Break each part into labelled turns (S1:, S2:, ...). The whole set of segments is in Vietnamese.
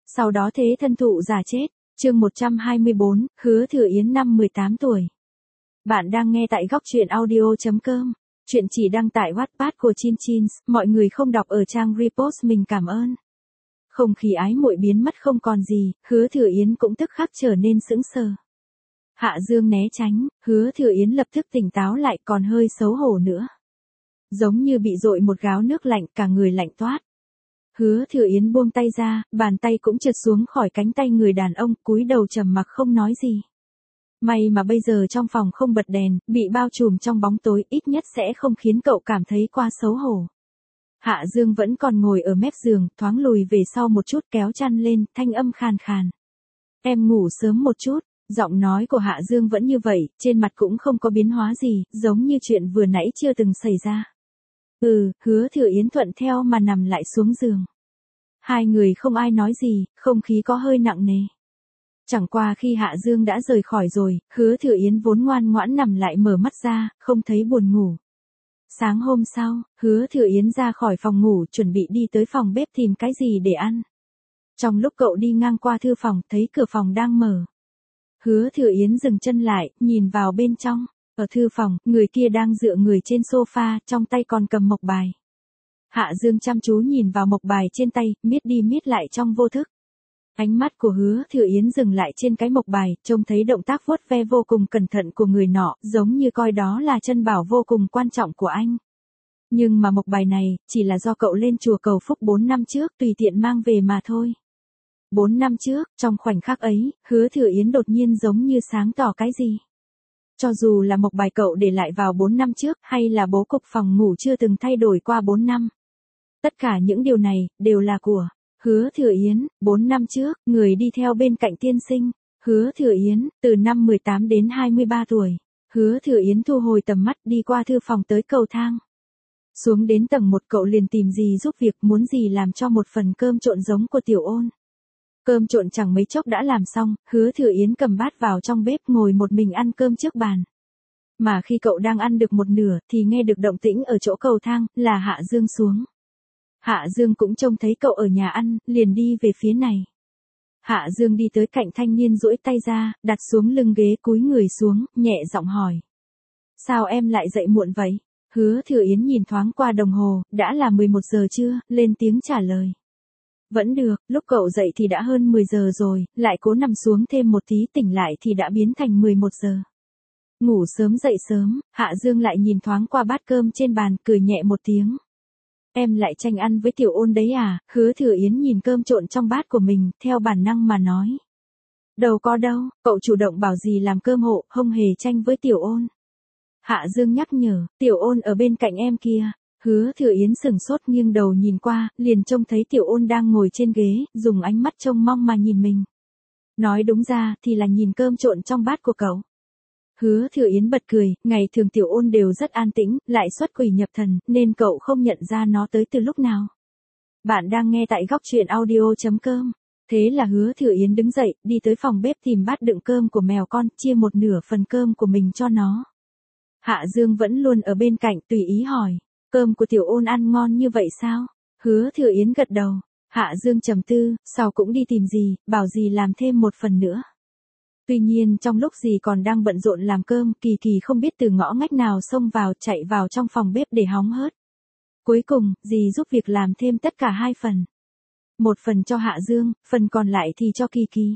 S1: Sau đó thế thân thụ giả chết. Chương 124, Hứa Thừa Yến năm 18 tuổi. Bạn đang nghe tại góc truyện audio.com. Chuyện chỉ đăng tại Wattpad của Chin Chins, mọi người không đọc ở trang repost mình cảm ơn. Không khí ái muội biến mất không còn gì, Hứa Thừa Yến cũng tức khắc trở nên sững sờ. Hạ Dương né tránh, Hứa Thừa Yến lập tức tỉnh táo lại còn hơi xấu hổ nữa. Giống như bị dội một gáo nước lạnh cả người lạnh toát. Hứa Thừa Yến buông tay ra, bàn tay cũng trượt xuống khỏi cánh tay người đàn ông, cúi đầu trầm mặc không nói gì. May mà bây giờ trong phòng không bật đèn, bị bao trùm trong bóng tối, ít nhất sẽ không khiến cậu cảm thấy quá xấu hổ. Hạ Dương vẫn còn ngồi ở mép giường, thoáng lùi về sau một chút kéo chăn lên, thanh âm khàn khàn. Em ngủ sớm một chút, giọng nói của Hạ Dương vẫn như vậy, trên mặt cũng không có biến hóa gì, giống như chuyện vừa nãy chưa từng xảy ra. Hứa Thừa Yến thuận theo mà nằm lại xuống giường. Hai người không ai nói gì, không khí có hơi nặng nề. Chẳng qua khi Hạ Dương đã rời khỏi rồi, Hứa Thừa Yến vốn ngoan ngoãn nằm lại mở mắt ra, không thấy buồn ngủ. Sáng hôm sau, Hứa Thừa Yến ra khỏi phòng ngủ chuẩn bị đi tới phòng bếp tìm cái gì để ăn. Trong lúc cậu đi ngang qua thư phòng, thấy cửa phòng đang mở. Hứa Thừa Yến dừng chân lại, nhìn vào bên trong. Ở thư phòng, người kia đang dựa người trên sofa, trong tay còn cầm mộc bài. Hạ Dương chăm chú nhìn vào mộc bài trên tay, miết đi miết lại trong vô thức. Ánh mắt của Hứa Thừa Yến dừng lại trên cái mộc bài, trông thấy động tác vuốt ve vô cùng cẩn thận của người nọ, giống như coi đó là chân bảo vô cùng quan trọng của anh. Nhưng mà mộc bài này, chỉ là do cậu lên chùa cầu phúc 4 năm trước tùy tiện mang về mà thôi. 4 năm trước, trong khoảnh khắc ấy, Hứa Thừa Yến đột nhiên giống như sáng tỏ cái gì. Cho dù là mộc bài cậu để lại vào 4 năm trước, hay là bố cục phòng ngủ chưa từng thay đổi qua 4 năm. Tất cả những điều này, đều là của Hứa Thừa Yến. 4 năm trước, người đi theo bên cạnh tiên sinh, Hứa Thừa Yến, từ năm 18 đến 23 tuổi. Hứa Thừa Yến thu hồi tầm mắt đi qua thư phòng tới cầu thang. Xuống đến tầng 1 cậu liền tìm gì giúp việc, muốn gì làm cho một phần cơm trộn giống của Tiểu Ôn. Cơm trộn chẳng mấy chốc đã làm xong, Hứa Thừa Yến cầm bát vào trong bếp ngồi một mình ăn cơm trước bàn. Mà khi cậu đang ăn được một nửa thì nghe được động tĩnh ở chỗ cầu thang, là Hạ Dương xuống. Hạ Dương cũng trông thấy cậu ở nhà ăn, liền đi về phía này. Hạ Dương đi tới cạnh thanh niên duỗi tay ra, đặt xuống lưng ghế cúi người xuống, nhẹ giọng hỏi. Sao em lại dậy muộn vậy? Hứa Thừa Yến nhìn thoáng qua đồng hồ, đã là 11 giờ trưa, lên tiếng trả lời. Vẫn được, lúc cậu dậy thì đã hơn 10 giờ rồi, lại cố nằm xuống thêm một tí tỉnh lại thì đã biến thành 11 giờ. Ngủ sớm dậy sớm, Hạ Dương lại nhìn thoáng qua bát cơm trên bàn, cười nhẹ một tiếng. Em lại tranh ăn với Tiểu Ôn đấy à? Hứa Thừa Yến nhìn cơm trộn trong bát của mình, theo bản năng mà nói. Đâu có đâu, cậu chủ động bảo gì làm cơm hộ, không hề tranh với Tiểu Ôn. Hạ Dương nhắc nhở, Tiểu Ôn ở bên cạnh em kia. Hứa Thừa Yến sửng sốt nghiêng đầu nhìn qua, liền trông thấy Tiểu Ôn đang ngồi trên ghế, dùng ánh mắt trông mong mà nhìn mình. Nói đúng ra thì là nhìn cơm trộn trong bát của cậu. Hứa Thừa Yến bật cười, ngày thường Tiểu Ôn đều rất an tĩnh, lại xuất quỷ nhập thần, nên cậu không nhận ra nó tới từ lúc nào. Bạn đang nghe tại góc truyện audio.com. Thế là Hứa Thừa Yến đứng dậy, đi tới phòng bếp tìm bát đựng cơm của mèo con, chia một nửa phần cơm của mình cho nó. Hạ Dương vẫn luôn ở bên cạnh, tùy ý hỏi. Cơm của Tiểu Ôn ăn ngon như vậy sao? Hứa Thừa Yến gật đầu. Hạ Dương trầm tư, sau cũng đi tìm gì, bảo gì làm thêm một phần nữa. Tuy nhiên trong lúc dì còn đang bận rộn làm cơm, Kỳ Kỳ không biết từ ngõ ngách nào xông vào, chạy vào trong phòng bếp để hóng hớt. Cuối cùng, dì giúp việc làm thêm tất cả 2 phần. Một phần cho Hạ Dương, phần còn lại thì cho Kỳ Kỳ.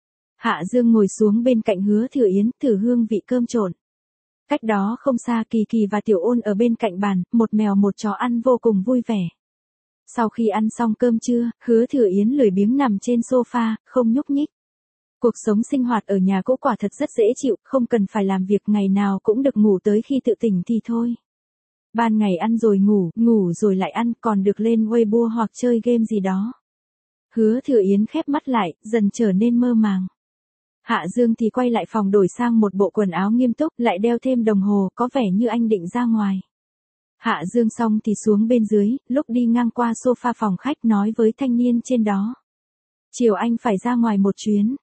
S1: Hạ Dương ngồi xuống bên cạnh Hứa Thừa Yến, thử hương vị cơm trộn. Cách đó không xa Kỳ Kỳ và Tiểu Ôn ở bên cạnh bàn, một mèo một chó ăn vô cùng vui vẻ. Sau khi ăn xong cơm trưa, Hứa Thừa Yến lười biếng nằm trên sofa, không nhúc nhích. Cuộc sống sinh hoạt ở nhà cũ quả thật rất dễ chịu, không cần phải làm việc, ngày nào cũng được ngủ tới khi tự tỉnh thì thôi. Ban ngày ăn rồi ngủ, ngủ rồi lại ăn, còn được lên Weibo hoặc chơi game gì đó. Hứa Thừa Yến khép mắt lại, dần trở nên mơ màng. Hạ Dương thì quay lại phòng đổi sang một bộ quần áo nghiêm túc, lại đeo thêm đồng hồ, có vẻ như anh định ra ngoài. Hạ Dương xong thì xuống bên dưới, lúc đi ngang qua sofa phòng khách nói với thanh niên trên đó. Chiều anh phải ra ngoài một chuyến.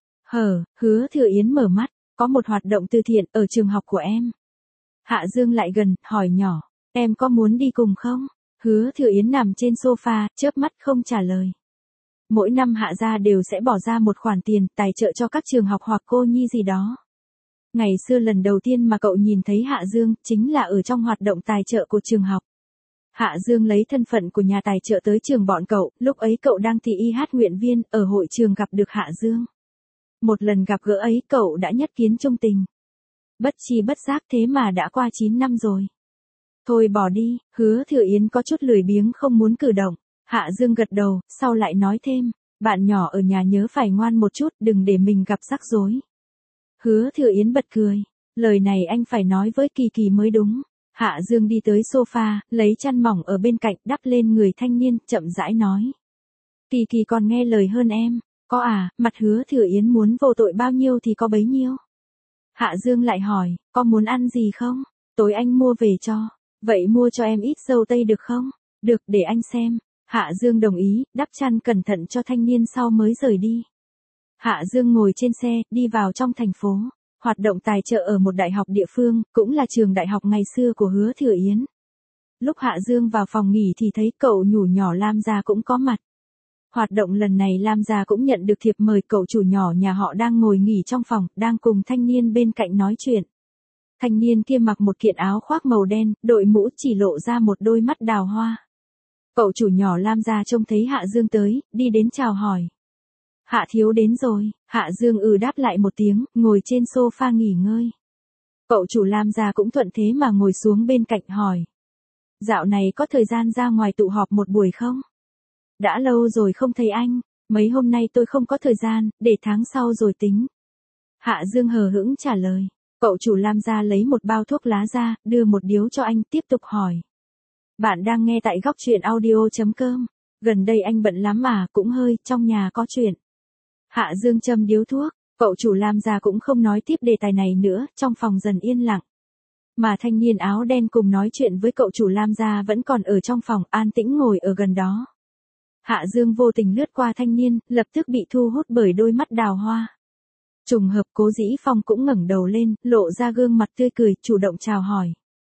S1: Hứa Thừa Yến mở mắt, có một hoạt động từ thiện ở trường học của em. Hạ Dương lại gần, hỏi nhỏ, em có muốn đi cùng không? Hứa Thừa Yến nằm trên sofa, chớp mắt không trả lời. Mỗi năm Hạ gia đều sẽ bỏ ra một khoản tiền tài trợ cho các trường học hoặc cô nhi gì đó. Ngày xưa lần đầu tiên mà cậu nhìn thấy Hạ Dương chính là ở trong hoạt động tài trợ của trường học. Hạ Dương lấy thân phận của nhà tài trợ tới trường bọn cậu, lúc ấy cậu đang thi y hát nguyện viên, ở hội trường gặp được Hạ Dương. Một lần gặp gỡ ấy cậu đã nhất kiến chung tình. Bất chi bất giác thế mà đã qua 9 năm rồi. Thôi bỏ đi, Hứa Thừa Yến có chút lười biếng không muốn cử động. Hạ Dương gật đầu, sau lại nói thêm, bạn nhỏ ở nhà nhớ phải ngoan một chút, đừng để mình gặp rắc rối. Hứa Thừa Yến bật cười, lời này anh phải nói với Kỳ Kỳ mới đúng. Hạ Dương đi tới sofa, lấy chăn mỏng ở bên cạnh đắp lên người thanh niên, chậm rãi nói. Kỳ Kỳ còn nghe lời hơn em, có à, mặt Hứa Thừa Yến muốn vô tội bao nhiêu thì có bấy nhiêu. Hạ Dương lại hỏi, có muốn ăn gì không? Tối anh mua về cho. Vậy mua cho em ít dâu tây được không? Được, để anh xem. Hạ Dương đồng ý, đắp chăn cẩn thận cho thanh niên sau mới rời đi. Hạ Dương ngồi trên xe, đi vào trong thành phố. Hoạt động tài trợ ở một đại học địa phương, cũng là trường đại học ngày xưa của Hứa Thừa Yến. Lúc Hạ Dương vào phòng nghỉ thì thấy cậu nhủ nhỏ Lam gia cũng có mặt. Hoạt động lần này Lam gia cũng nhận được thiệp mời, cậu chủ nhỏ nhà họ đang ngồi nghỉ trong phòng, đang cùng thanh niên bên cạnh nói chuyện. Thanh niên kia mặc một kiện áo khoác màu đen, đội mũ chỉ lộ ra một đôi mắt đào hoa. Cậu chủ nhỏ Lam gia trông thấy Hạ Dương tới, đi đến chào hỏi. Hạ thiếu đến rồi, Hạ Dương đáp lại một tiếng, ngồi trên sofa nghỉ ngơi. Cậu chủ Lam gia cũng thuận thế mà ngồi xuống bên cạnh hỏi. Dạo này có thời gian ra ngoài tụ họp một buổi không? Đã lâu rồi không thấy anh, mấy hôm nay tôi không có thời gian, để tháng sau rồi tính. Hạ Dương hờ hững trả lời. Cậu chủ Lam gia lấy một bao thuốc lá ra, đưa một điếu cho anh, tiếp tục hỏi. Bạn đang nghe tại góc truyện audio.com. Gần đây anh bận lắm à, cũng hơi, trong nhà có chuyện. Hạ Dương châm điếu thuốc, cậu chủ Lam gia cũng không nói tiếp đề tài này nữa, trong phòng dần yên lặng. Mà thanh niên áo đen cùng nói chuyện với cậu chủ Lam gia vẫn còn ở trong phòng, an tĩnh ngồi ở gần đó. Hạ Dương vô tình lướt qua thanh niên, lập tức bị thu hút bởi đôi mắt đào hoa. Trùng hợp Cố Dĩ Phong cũng ngẩng đầu lên, lộ ra gương mặt tươi cười, chủ động chào hỏi.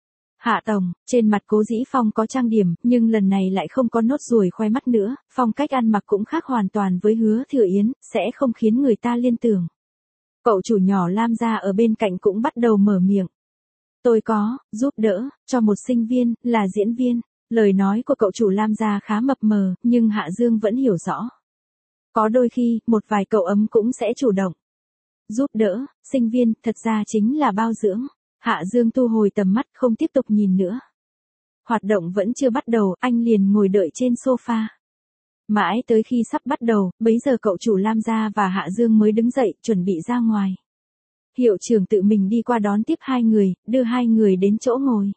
S1: Hạ tổng, trên mặt Cố Dĩ Phong có trang điểm, nhưng lần này lại không có nốt ruồi khoe mắt nữa, phong cách ăn mặc cũng khác hoàn toàn với Hứa Thừa Yến, sẽ không khiến người ta liên tưởng. Cậu chủ nhỏ Lam gia ở bên cạnh cũng bắt đầu mở miệng. Tôi có, giúp đỡ, cho một sinh viên, là diễn viên. Lời nói của cậu chủ Lam gia khá mập mờ, nhưng Hạ Dương vẫn hiểu rõ. Có đôi khi, một vài cậu ấm cũng sẽ chủ động. Giúp đỡ, sinh viên, thật ra chính là bao dưỡng. Hạ Dương thu hồi tầm mắt, không tiếp tục nhìn nữa. Hoạt động vẫn chưa bắt đầu, anh liền ngồi đợi trên sofa. Mãi tới khi sắp bắt đầu, bấy giờ cậu chủ Lam gia và Hạ Dương mới đứng dậy, chuẩn bị ra ngoài. Hiệu trưởng tự mình đi qua đón tiếp hai người, đưa hai người đến chỗ ngồi.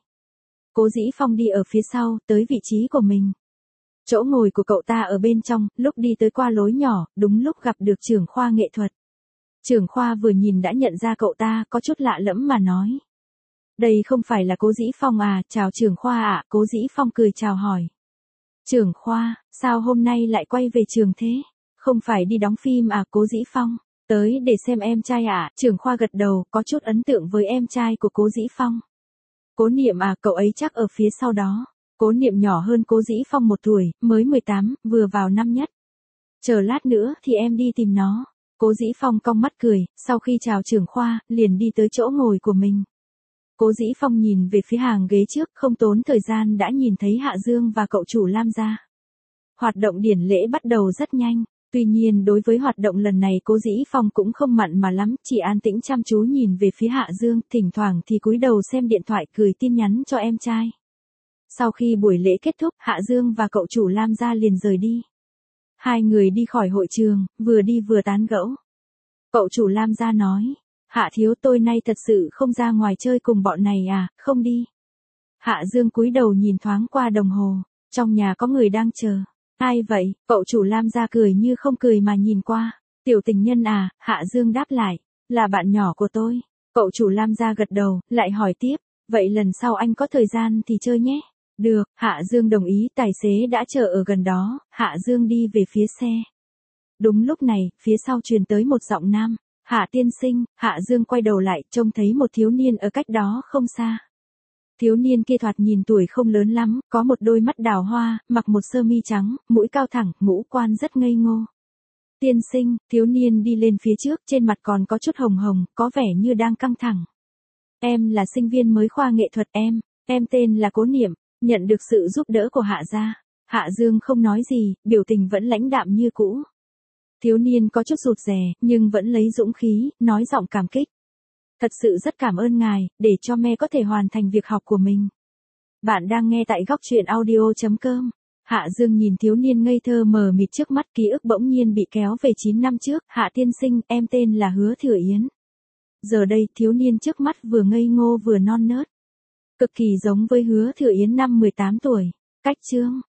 S1: Cố Dĩ Phong đi ở phía sau, tới vị trí của mình. Chỗ ngồi của cậu ta ở bên trong, lúc đi tới qua lối nhỏ, đúng lúc gặp được trưởng khoa nghệ thuật. Trưởng khoa vừa nhìn đã nhận ra cậu ta, có chút lạ lẫm mà nói. Đây không phải là Cố Dĩ Phong à, chào trưởng khoa ạ, Cố Dĩ Phong cười chào hỏi. Trưởng khoa, sao hôm nay lại quay về trường thế? Không phải đi đóng phim à, Cố Dĩ Phong? Tới để xem em trai à, trưởng khoa gật đầu, có chút ấn tượng với em trai của Cố Dĩ Phong. Cố Niệm à, cậu ấy chắc ở phía sau đó. Cố Niệm nhỏ hơn Cố Dĩ Phong 1 tuổi, mới 18, vừa vào năm nhất. Chờ lát nữa thì em đi tìm nó. Cố Dĩ Phong cong mắt cười, sau khi chào trưởng khoa, liền đi tới chỗ ngồi của mình. Cố Dĩ Phong nhìn về phía hàng ghế trước, không tốn thời gian đã nhìn thấy Hạ Dương và cậu chủ Lam gia. Hoạt động điển lễ bắt đầu rất nhanh, tuy nhiên đối với hoạt động lần này Cố Dĩ Phong cũng không mặn mà lắm, chỉ an tĩnh chăm chú nhìn về phía Hạ Dương, thỉnh thoảng thì cúi đầu xem điện thoại cười tin nhắn cho em trai. Sau khi buổi lễ kết thúc, Hạ Dương và cậu chủ Lam gia liền rời đi. Hai người đi khỏi hội trường, vừa đi vừa tán gẫu. Cậu chủ Lam gia nói, Hạ thiếu, tôi nay thật sự không ra ngoài chơi cùng bọn này à, không đi. Hạ Dương cúi đầu nhìn thoáng qua đồng hồ, trong nhà có người đang chờ. Ai vậy? Cậu chủ Lam gia cười như không cười mà nhìn qua. Tiểu tình nhân à, Hạ Dương đáp lại, là bạn nhỏ của tôi. Cậu chủ Lam gia gật đầu, lại hỏi tiếp, vậy lần sau anh có thời gian thì chơi nhé. Được, Hạ Dương đồng ý, tài xế đã chờ ở gần đó, Hạ Dương đi về phía xe. Đúng lúc này, phía sau truyền tới một giọng nam, Hạ tiên sinh. Hạ Dương quay đầu lại, trông thấy một thiếu niên ở cách đó không xa. Thiếu niên kia thoạt nhìn tuổi không lớn lắm, có một đôi mắt đào hoa, mặc một sơ mi trắng, mũi cao thẳng, ngũ quan rất ngây ngô. Tiên sinh, thiếu niên đi lên phía trước, trên mặt còn có chút hồng hồng, có vẻ như đang căng thẳng. Em là sinh viên mới khoa nghệ thuật em tên là Cố Niệm, nhận được sự giúp đỡ của Hạ gia. Hạ Dương không nói gì, biểu tình vẫn lãnh đạm như cũ. Thiếu niên có chút rụt rè, nhưng vẫn lấy dũng khí, nói giọng cảm kích. Thật sự rất cảm ơn ngài, để cho me có thể hoàn thành việc học của mình. Bạn đang nghe tại góc truyện audio.com. Hạ Dương nhìn thiếu niên ngây thơ mờ mịt trước mắt, ký ức bỗng nhiên bị kéo về 9 năm trước. Hạ tiên sinh, em tên là Hứa Thừa Yến. Giờ đây, thiếu niên trước mắt vừa ngây ngô vừa non nớt. Cực kỳ giống với Hứa Thừa Yến năm 18 tuổi. Cách chương.